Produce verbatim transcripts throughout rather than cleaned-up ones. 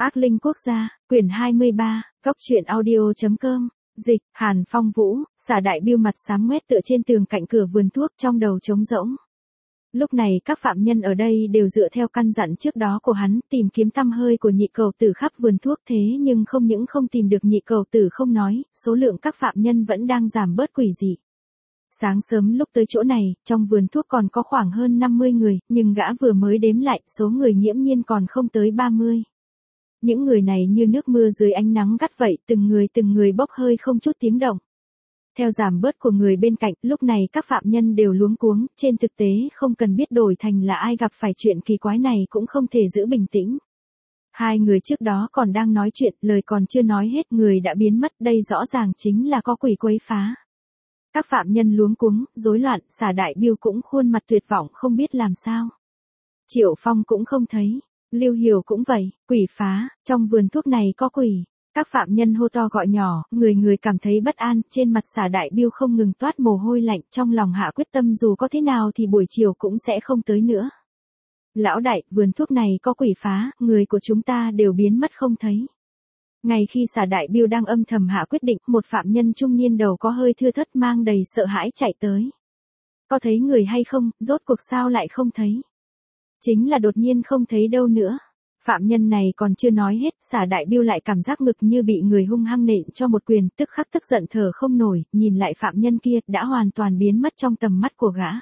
Ác linh quốc gia, quyển hai mươi ba, góc truyện audio.com, dịch, Hàn Phong Vũ, xả đại biêu mặt xám ngoét tựa trên tường cạnh cửa vườn thuốc trong đầu trống rỗng. Lúc này các phạm nhân ở đây đều dựa theo căn dặn trước đó của hắn tìm kiếm tăm hơi của nhị cầu tử khắp vườn thuốc thế nhưng không những không tìm được nhị cầu tử không nói, số lượng các phạm nhân vẫn đang giảm bớt quỷ dị. Sáng sớm lúc tới chỗ này, trong vườn thuốc còn có khoảng hơn năm mươi người, nhưng gã vừa mới đếm lại, số người nghiễm nhiên còn không tới ba mươi. Những người này như nước mưa dưới ánh nắng gắt vậy, từng người từng người bốc hơi không chút tiếng động. Theo giảm bớt của người bên cạnh, lúc này các phạm nhân đều luống cuống, trên thực tế không cần biết đổi thành là ai gặp phải chuyện kỳ quái này cũng không thể giữ bình tĩnh. Hai người trước đó còn đang nói chuyện, lời còn chưa nói hết người đã biến mất, đây rõ ràng chính là có quỷ quấy phá. Các phạm nhân luống cuống, rối loạn, xả đại biêu cũng khuôn mặt tuyệt vọng không biết làm sao. Triệu Phong cũng không thấy, Lưu Hiểu cũng vậy, quỷ phá, trong vườn thuốc này có quỷ. Các phạm nhân hô to gọi nhỏ, người người cảm thấy bất an, trên mặt xả đại biêu không ngừng toát mồ hôi lạnh, trong lòng hạ quyết tâm dù có thế nào thì buổi chiều cũng sẽ không tới nữa. Lão đại, vườn thuốc này có quỷ phá, người của chúng ta đều biến mất không thấy. Ngay khi xả đại biêu đang âm thầm hạ quyết định, một phạm nhân trung niên đầu có hơi thưa thớt mang đầy sợ hãi chạy tới. Có thấy người hay không, rốt cuộc sao lại không thấy? Chính là đột nhiên không thấy đâu nữa. Phạm nhân này còn chưa nói hết, xả đại biêu lại cảm giác ngực như bị người hung hăng nện cho một quyền, tức khắc tức giận thở không nổi, nhìn lại phạm nhân kia, đã hoàn toàn biến mất trong tầm mắt của gã.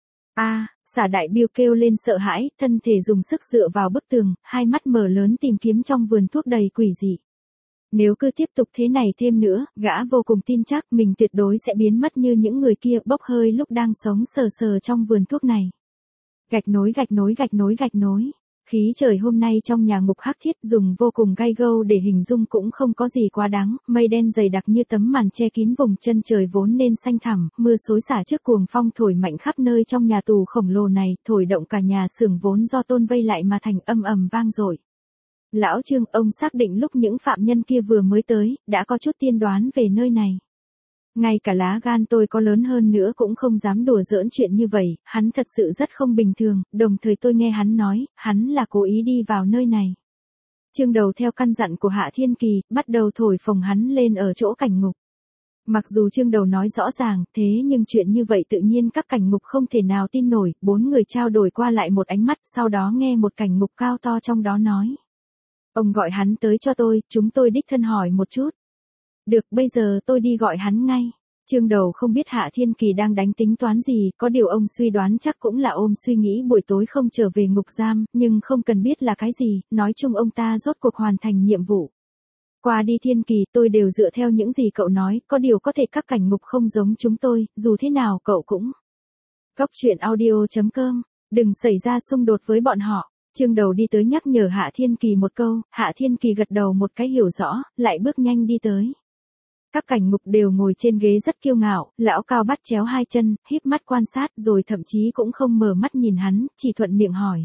A, xả đại biêu kêu lên sợ hãi, thân thể dùng sức dựa vào bức tường, hai mắt mở lớn tìm kiếm trong vườn thuốc đầy quỷ dị. Nếu cứ tiếp tục thế này thêm nữa, gã vô cùng tin chắc mình tuyệt đối sẽ biến mất như những người kia bốc hơi lúc đang sống sờ sờ trong vườn thuốc này. Gạch nối gạch nối gạch nối gạch nối. Khí trời hôm nay trong nhà ngục hắc thiết dùng vô cùng gai gâu để hình dung cũng không có gì quá đáng, mây đen dày đặc như tấm màn che kín vùng chân trời vốn nên xanh thẳm, mưa xối xả trước cuồng phong thổi mạnh khắp nơi trong nhà tù khổng lồ này, thổi động cả nhà xưởng vốn do tôn vây lại mà thành âm ầm vang dội. Lão Trương, ông xác định lúc những phạm nhân kia vừa mới tới, đã có chút tiên đoán về nơi này. Ngay cả lá gan tôi có lớn hơn nữa cũng không dám đùa giỡn chuyện như vậy, hắn thật sự rất không bình thường, đồng thời tôi nghe hắn nói, hắn là cố ý đi vào nơi này. Chương đầu theo căn dặn của Hạ Thiên Kỳ, bắt đầu thổi phồng hắn lên ở chỗ cảnh ngục. Mặc dù chương đầu nói rõ ràng, thế nhưng chuyện như vậy tự nhiên các cảnh ngục không thể nào tin nổi, bốn người trao đổi qua lại một ánh mắt, sau đó nghe một cảnh ngục cao to trong đó nói. Ông gọi hắn tới cho tôi, chúng tôi đích thân hỏi một chút. Được, bây giờ tôi đi gọi hắn ngay. Chương đầu không biết Hạ Thiên Kỳ đang đánh tính toán gì, có điều ông suy đoán chắc cũng là ôm suy nghĩ buổi tối không trở về ngục giam, nhưng không cần biết là cái gì, nói chung ông ta rốt cuộc hoàn thành nhiệm vụ. Qua đi Thiên Kỳ, tôi đều dựa theo những gì cậu nói, có điều có thể các cảnh ngục không giống chúng tôi, dù thế nào cậu cũng. Góc truyện audio.com, đừng xảy ra xung đột với bọn họ. Chương đầu đi tới nhắc nhở Hạ Thiên Kỳ một câu, Hạ Thiên Kỳ gật đầu một cái hiểu rõ, lại bước nhanh đi tới. Các cảnh ngục đều ngồi trên ghế rất kiêu ngạo, lão cao bắt chéo hai chân, híp mắt quan sát rồi thậm chí cũng không mở mắt nhìn hắn, chỉ thuận miệng hỏi.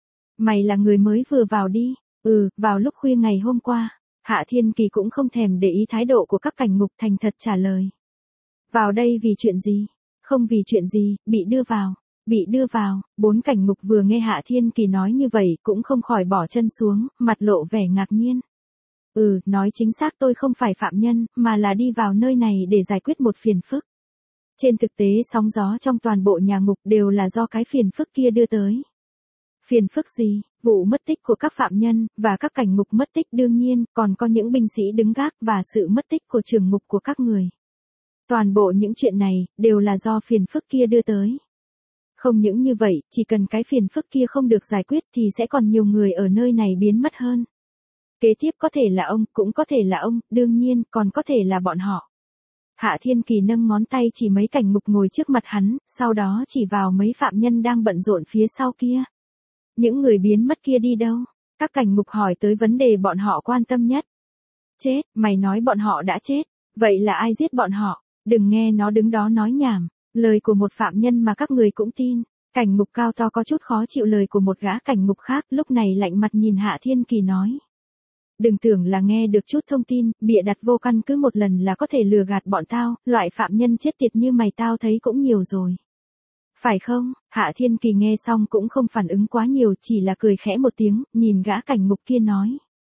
Mày là người mới vừa vào đi, ừ, vào lúc khuya ngày hôm qua. Hạ Thiên Kỳ cũng không thèm để ý thái độ của các cảnh ngục thành thật trả lời. Vào đây vì chuyện gì? Không vì chuyện gì, bị đưa vào. Bị đưa vào, bốn cảnh ngục vừa nghe Hạ Thiên Kỳ nói như vậy cũng không khỏi bỏ chân xuống, mặt lộ vẻ ngạc nhiên. Ừ, nói chính xác tôi không phải phạm nhân, mà là đi vào nơi này để giải quyết một phiền phức. Trên thực tế sóng gió trong toàn bộ nhà ngục đều là do cái phiền phức kia đưa tới. Phiền phức gì? Vụ mất tích của các phạm nhân, và các cảnh ngục mất tích đương nhiên, còn có những binh sĩ đứng gác và sự mất tích của trưởng ngục của các người. Toàn bộ những chuyện này, đều là do phiền phức kia đưa tới. Không những như vậy, chỉ cần cái phiền phức kia không được giải quyết thì sẽ còn nhiều người ở nơi này biến mất hơn. Kế tiếp có thể là ông, cũng có thể là ông, đương nhiên, còn có thể là bọn họ. Hạ Thiên Kỳ nâng ngón tay chỉ mấy cảnh ngục ngồi trước mặt hắn, sau đó chỉ vào mấy phạm nhân đang bận rộn phía sau kia. Những người biến mất kia đi đâu? Các cảnh ngục hỏi tới vấn đề bọn họ quan tâm nhất. Chết, mày nói bọn họ đã chết, vậy là ai giết bọn họ? Đừng nghe nó đứng đó nói nhảm. Lời của một phạm nhân mà các người cũng tin. Cảnh ngục cao to có chút khó chịu lời của một gã cảnh ngục khác, lúc này lạnh mặt nhìn Hạ Thiên Kỳ nói. Đừng tưởng là nghe được chút thông tin, bịa đặt vô căn cứ một lần là có thể lừa gạt bọn tao, loại phạm nhân chết tiệt như mày tao thấy cũng nhiều rồi. Phải không? Hạ Thiên Kỳ nghe xong cũng không phản ứng quá nhiều, chỉ là cười khẽ một tiếng, nhìn gã cảnh ngục kia nói.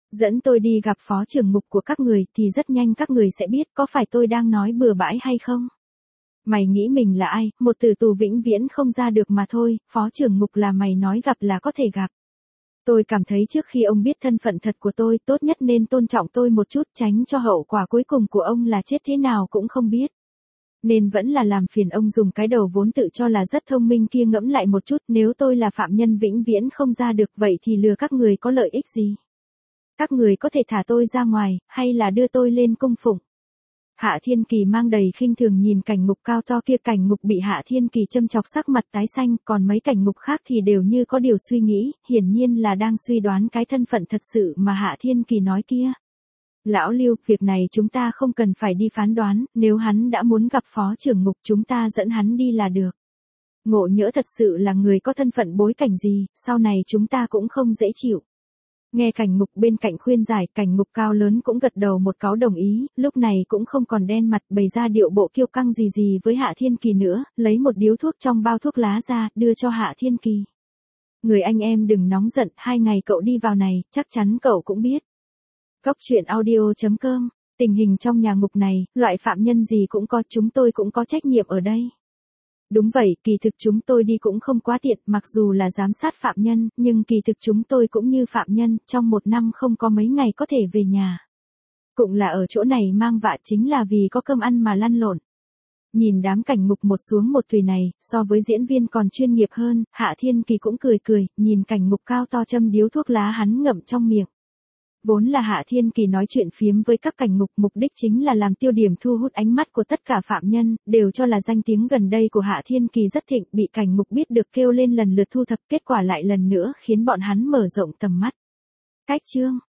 Dẫn tôi đi gặp phó trưởng ngục của các người thì rất nhanh các người sẽ biết có phải tôi đang nói bừa bãi hay không. Mày nghĩ mình là ai, một tử tù vĩnh viễn không ra được mà thôi, phó trưởng ngục là mày nói gặp là có thể gặp. Tôi cảm thấy trước khi ông biết thân phận thật của tôi, tốt nhất nên tôn trọng tôi một chút, tránh cho hậu quả cuối cùng của ông là chết thế nào cũng không biết. Nên vẫn là làm phiền ông dùng cái đầu vốn tự cho là rất thông minh kia ngẫm lại một chút, nếu tôi là phạm nhân vĩnh viễn không ra được vậy thì lừa các người có lợi ích gì? Các người có thể thả tôi ra ngoài, hay là đưa tôi lên cung phụng? Hạ Thiên Kỳ mang đầy khinh thường nhìn cảnh ngục cao to kia, cảnh ngục bị Hạ Thiên Kỳ châm chọc sắc mặt tái xanh, còn mấy cảnh ngục khác thì đều như có điều suy nghĩ, hiển nhiên là đang suy đoán cái thân phận thật sự mà Hạ Thiên Kỳ nói kia. Lão Lưu, việc này chúng ta không cần phải đi phán đoán, nếu hắn đã muốn gặp phó trưởng ngục chúng ta dẫn hắn đi là được. Ngộ nhỡ thật sự là người có thân phận bối cảnh gì, sau này chúng ta cũng không dễ chịu. Nghe cảnh ngục bên cạnh khuyên giải, cảnh ngục cao lớn cũng gật đầu một cáo đồng ý, lúc này cũng không còn đen mặt bày ra điệu bộ kiêu căng gì gì với Hạ Thiên Kỳ nữa, lấy một điếu thuốc trong bao thuốc lá ra, đưa cho Hạ Thiên Kỳ. Người anh em đừng nóng giận, hai ngày cậu đi vào này, chắc chắn cậu cũng biết. Cốc truyện audio chấm com, tình hình trong nhà ngục này, loại phạm nhân gì cũng có, chúng tôi cũng có trách nhiệm ở đây. Đúng vậy, kỳ thực chúng tôi đi cũng không quá tiện, mặc dù là giám sát phạm nhân, nhưng kỳ thực chúng tôi cũng như phạm nhân, trong một năm không có mấy ngày có thể về nhà. Cũng là ở chỗ này mang vạ chính là vì có cơm ăn mà lăn lộn. Nhìn đám cảnh ngục một xuống một tùy này, so với diễn viên còn chuyên nghiệp hơn, Hạ Thiên Kỳ cũng cười cười, nhìn cảnh ngục cao to châm điếu thuốc lá hắn ngậm trong miệng. Vốn là Hạ Thiên Kỳ nói chuyện phiếm với các cảnh ngục, mục đích chính là làm tiêu điểm thu hút ánh mắt của tất cả phạm nhân, đều cho là danh tiếng gần đây của Hạ Thiên Kỳ rất thịnh, bị cảnh ngục biết được kêu lên lần lượt thu thập, kết quả lại lần nữa khiến bọn hắn mở rộng tầm mắt. Cách chương